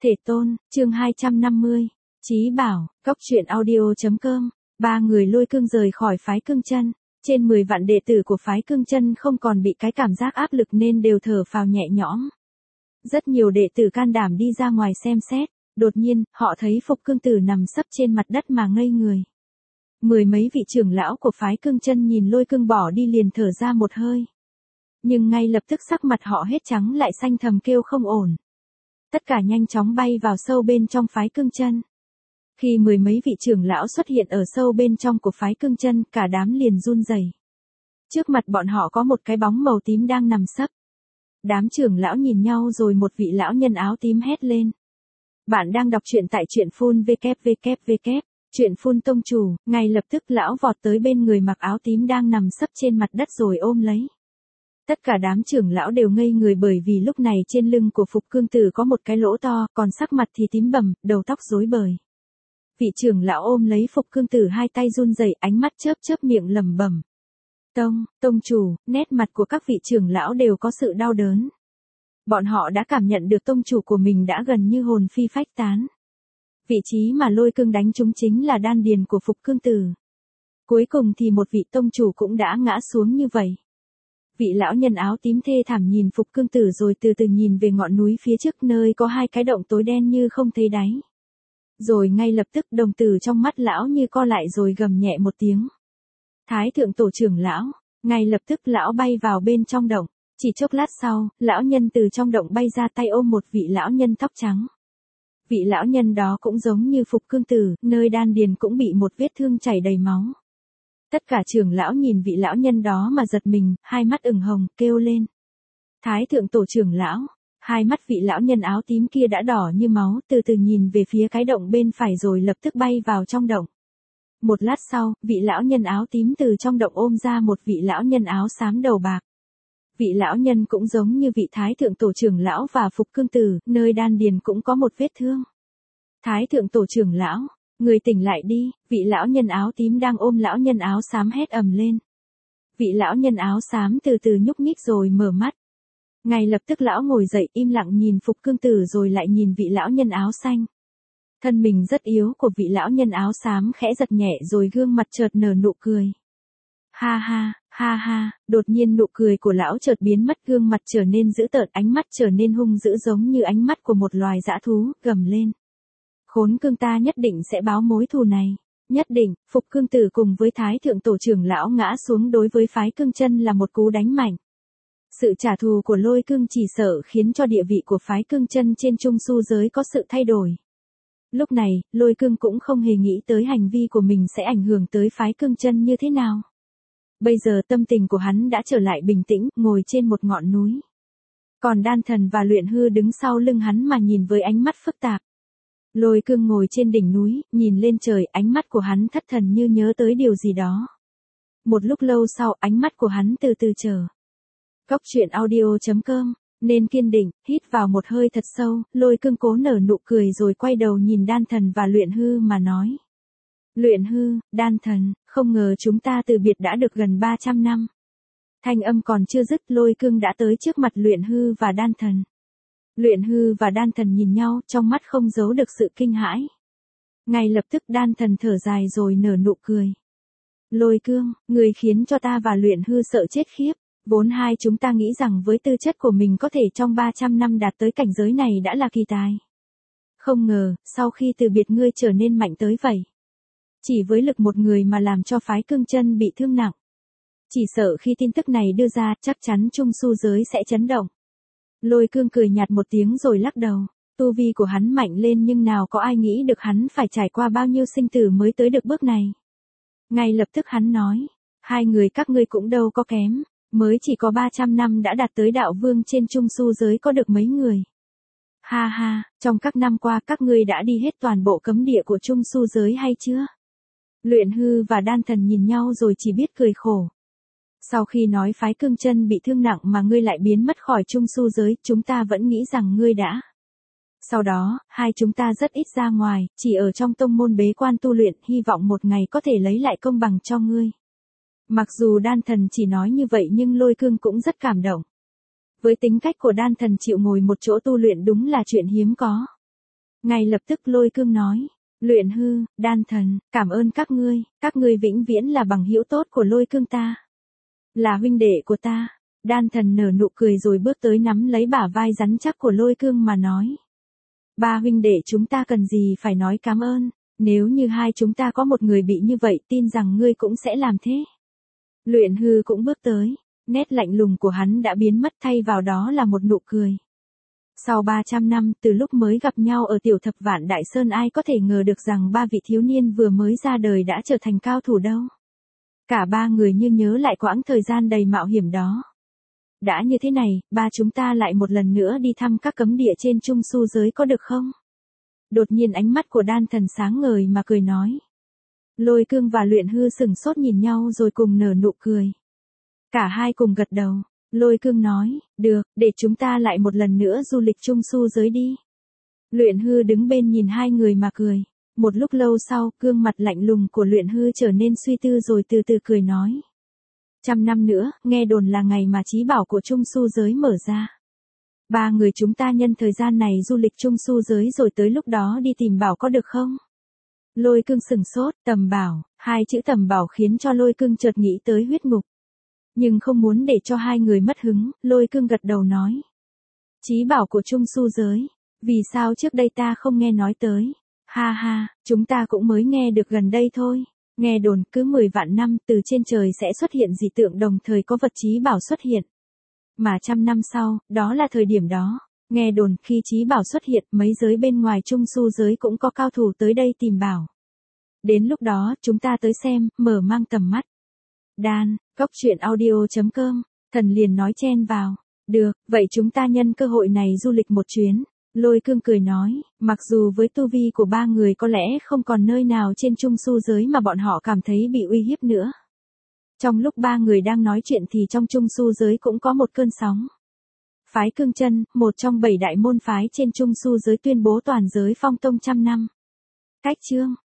Thể tôn, chương 250. Chí bảo, cóc truyện audio.com. Ba người Lôi Cương rời khỏi phái Cương Chân. Trên 10 vạn đệ tử của phái Cương Chân không còn bị cái cảm giác áp lực nên đều thở phào nhẹ nhõm. Rất nhiều đệ tử can đảm đi ra ngoài xem xét. Đột nhiên, họ thấy Phục Cương Tử nằm sấp trên mặt đất mà ngây người. Mười mấy vị trưởng lão của phái Cương Chân nhìn Lôi Cương bỏ đi liền thở ra một hơi. Nhưng ngay lập tức sắc mặt họ hết trắng lại xanh thầm kêu không ổn. Tất cả nhanh chóng bay vào sâu bên trong phái Cương Chân. Khi mười mấy vị trưởng lão xuất hiện ở sâu bên trong của phái Cương Chân, cả đám liền run rẩy. Trước mặt bọn họ có một cái bóng màu tím đang nằm sấp. Đám trưởng lão nhìn nhau rồi một vị lão nhân áo tím hét lên. Bạn đang đọc truyện tại truyện phun www. Truyện phun tông chủ. Ngay lập tức lão vọt tới bên người mặc áo tím đang nằm sấp trên mặt đất rồi ôm lấy. Tất cả đám trưởng lão đều ngây người bởi vì lúc này trên lưng của Phục Cương Tử có một cái lỗ to, còn sắc mặt thì tím bầm, đầu tóc rối bời. Vị trưởng lão ôm lấy Phục Cương Tử hai tay run rẩy, ánh mắt chớp chớp miệng lẩm bẩm. Tông chủ, nét mặt của các vị trưởng lão đều có sự đau đớn. Bọn họ đã cảm nhận được tông chủ của mình đã gần như hồn phi phách tán. Vị trí mà Lôi Cương đánh trúng chính là đan điền của Phục Cương Tử. Cuối cùng thì một vị tông chủ cũng đã ngã xuống như vậy. Vị lão nhân áo tím thê thảm nhìn Phục Cương Tử rồi từ từ nhìn về ngọn núi phía trước nơi có hai cái động tối đen như không thấy đáy. Rồi ngay lập tức đồng tử trong mắt lão như co lại rồi gầm nhẹ một tiếng. Thái thượng tổ trưởng lão, ngay lập tức lão bay vào bên trong động. Chỉ chốc lát sau, lão nhân từ trong động bay ra tay ôm một vị lão nhân tóc trắng. Vị lão nhân đó cũng giống như Phục Cương Tử, nơi đan điền cũng bị một vết thương chảy đầy máu. Tất cả trưởng lão nhìn vị lão nhân đó mà giật mình, hai mắt ửng hồng, kêu lên. Thái thượng tổ trưởng lão, hai mắt vị lão nhân áo tím kia đã đỏ như máu, từ từ nhìn về phía cái động bên phải rồi lập tức bay vào trong động. Một lát sau, vị lão nhân áo tím từ trong động ôm ra một vị lão nhân áo xám đầu bạc. Vị lão nhân cũng giống như vị thái thượng tổ trưởng lão và Phục Cương Tử, nơi đan điền cũng có một vết thương. Thái thượng tổ trưởng lão, người tỉnh lại đi, vị lão nhân áo tím đang ôm lão nhân áo xám hét ầm lên. Vị lão nhân áo xám từ từ nhúc nhích rồi mở mắt. Ngay lập tức lão ngồi dậy im lặng nhìn Phục Cương Tử rồi lại nhìn vị lão nhân áo xanh. Thân mình rất yếu của vị lão nhân áo xám khẽ giật nhẹ rồi gương mặt chợt nở nụ cười. Ha ha, đột nhiên nụ cười của lão chợt biến mất, gương mặt trở nên dữ tợn, ánh mắt trở nên hung dữ giống như ánh mắt của một loài dã thú, gầm lên. Khốn Cương, ta nhất định sẽ báo mối thù này. Nhất định. Phục Cương Tử cùng với Thái thượng tổ trưởng lão ngã xuống đối với phái Cương Chân là một cú đánh mạnh. Sự trả thù của Lôi Cương chỉ sợ khiến cho địa vị của phái Cương Chân trên Trung Su giới có sự thay đổi. Lúc này, Lôi Cương cũng không hề nghĩ tới hành vi của mình sẽ ảnh hưởng tới phái Cương Chân như thế nào. Bây giờ tâm tình của hắn đã trở lại bình tĩnh, ngồi trên một ngọn núi. Còn Đan Thần và Luyện Hư đứng sau lưng hắn mà nhìn với ánh mắt phức tạp. Lôi Cương ngồi trên đỉnh núi, nhìn lên trời, ánh mắt của hắn thất thần như nhớ tới điều gì đó. Một lúc lâu sau, ánh mắt của hắn từ từ trở. Cóc truyện audio.com. Nên kiên định, hít vào một hơi thật sâu, Lôi Cương cố nở nụ cười rồi quay đầu nhìn Đan Thần và Luyện Hư mà nói. Luyện Hư, Đan Thần, không ngờ chúng ta từ biệt đã được gần 300 năm. Thanh âm còn chưa dứt, Lôi Cương đã tới trước mặt Luyện Hư và Đan Thần. Luyện Hư và Đan Thần nhìn nhau, trong mắt không giấu được sự kinh hãi. Ngay lập tức Đan Thần thở dài rồi nở nụ cười. Lôi Cương, người khiến cho ta và Luyện Hư sợ chết khiếp. Vốn hai chúng ta nghĩ rằng với tư chất của mình có thể trong 300 năm đạt tới cảnh giới này đã là kỳ tài. Không ngờ, sau khi từ biệt ngươi trở nên mạnh tới vậy. Chỉ với lực một người mà làm cho phái Cương Chân bị thương nặng. Chỉ sợ khi tin tức này đưa ra, chắc chắn Trung Su giới sẽ chấn động. Lôi Cương cười nhạt một tiếng rồi lắc đầu. Tu vi của hắn mạnh lên nhưng nào có ai nghĩ được hắn phải trải qua bao nhiêu sinh tử mới tới được bước này. Ngay lập tức hắn nói. Hai người các ngươi cũng đâu có kém. Mới chỉ có 300 năm đã đạt tới đạo vương trên Trung Su giới có được mấy người. Ha, trong các năm qua các ngươi đã đi hết toàn bộ cấm địa của Trung Su giới hay chưa? Luyện Hư và Đan Thần nhìn nhau rồi chỉ biết cười khổ. Sau khi nói phái Cương Chân bị thương nặng mà ngươi lại biến mất khỏi Trung Su giới, chúng ta vẫn nghĩ rằng ngươi đã. Sau đó, hai chúng ta rất ít ra ngoài, chỉ ở trong tông môn bế quan tu luyện, hy vọng một ngày có thể lấy lại công bằng cho ngươi. Mặc dù Đan Thần chỉ nói như vậy nhưng Lôi Cương cũng rất cảm động. Với tính cách của Đan Thần chịu ngồi một chỗ tu luyện đúng là chuyện hiếm có. Ngay lập tức Lôi Cương nói. Luyện Hư, Đan Thần, cảm ơn các ngươi vĩnh viễn là bằng hữu tốt của Lôi Cương ta. Là huynh đệ của ta. Đan Thần nở nụ cười rồi bước tới nắm lấy bả vai rắn chắc của Lôi Cương mà nói. Ba huynh đệ chúng ta cần gì phải nói cảm ơn, nếu như hai chúng ta có một người bị như vậy tin rằng ngươi cũng sẽ làm thế. Luyện Hư cũng bước tới, nét lạnh lùng của hắn đã biến mất thay vào đó là một nụ cười. Sau 300 năm từ lúc mới gặp nhau ở Tiểu Thập Vạn Đại Sơn ai có thể ngờ được rằng ba vị thiếu niên vừa mới ra đời đã trở thành cao thủ đâu. Cả ba người như nhớ lại quãng thời gian đầy mạo hiểm đó. Đã như thế này, ba chúng ta lại một lần nữa đi thăm các cấm địa trên Trung Su giới có được không? Đột nhiên ánh mắt của Đan Thần sáng ngời mà cười nói. Lôi Cương và Luyện Hư sừng sốt nhìn nhau rồi cùng nở nụ cười. Cả hai cùng gật đầu. Lôi Cương nói, được, để chúng ta lại một lần nữa du lịch Trung Su giới đi. Luyện Hư đứng bên nhìn hai người mà cười. Một lúc lâu sau, gương mặt lạnh lùng của Luyện Hư trở nên suy tư rồi từ từ cười nói. 100 năm nữa, nghe đồn là ngày mà trí bảo của Trung Su giới mở ra. Ba người chúng ta nhân thời gian này du lịch Trung Su giới rồi tới lúc đó đi tìm bảo có được không? Lôi Cương sừng sốt, tầm bảo, hai chữ tầm bảo khiến cho Lôi Cương chợt nghĩ tới huyết ngục. Nhưng không muốn để cho hai người mất hứng, Lôi Cương gật đầu nói. Trí bảo của Trung Su giới, vì sao trước đây ta không nghe nói tới? Ha ha, chúng ta cũng mới nghe được gần đây thôi. Nghe đồn cứ 10 vạn năm từ trên trời sẽ xuất hiện dị tượng đồng thời có vật trí bảo xuất hiện. Mà 100 năm sau, đó là thời điểm đó. Nghe đồn khi trí bảo xuất hiện mấy giới bên ngoài Trung Su giới cũng có cao thủ tới đây tìm bảo. Đến lúc đó chúng ta tới xem, mở mang tầm mắt. Đan, coctruyện.audio.com, Thần liền nói chen vào. Được, vậy chúng ta nhân cơ hội này du lịch một chuyến. Lôi Cương cười nói, mặc dù với tu vi của ba người có lẽ không còn nơi nào trên Trung Su giới mà bọn họ cảm thấy bị uy hiếp nữa. Trong lúc ba người đang nói chuyện thì trong Trung Su giới cũng có một cơn sóng. Phái Cương Chân, một trong 7 đại môn phái trên Trung Su giới tuyên bố toàn giới phong tông 100 năm. Cách chương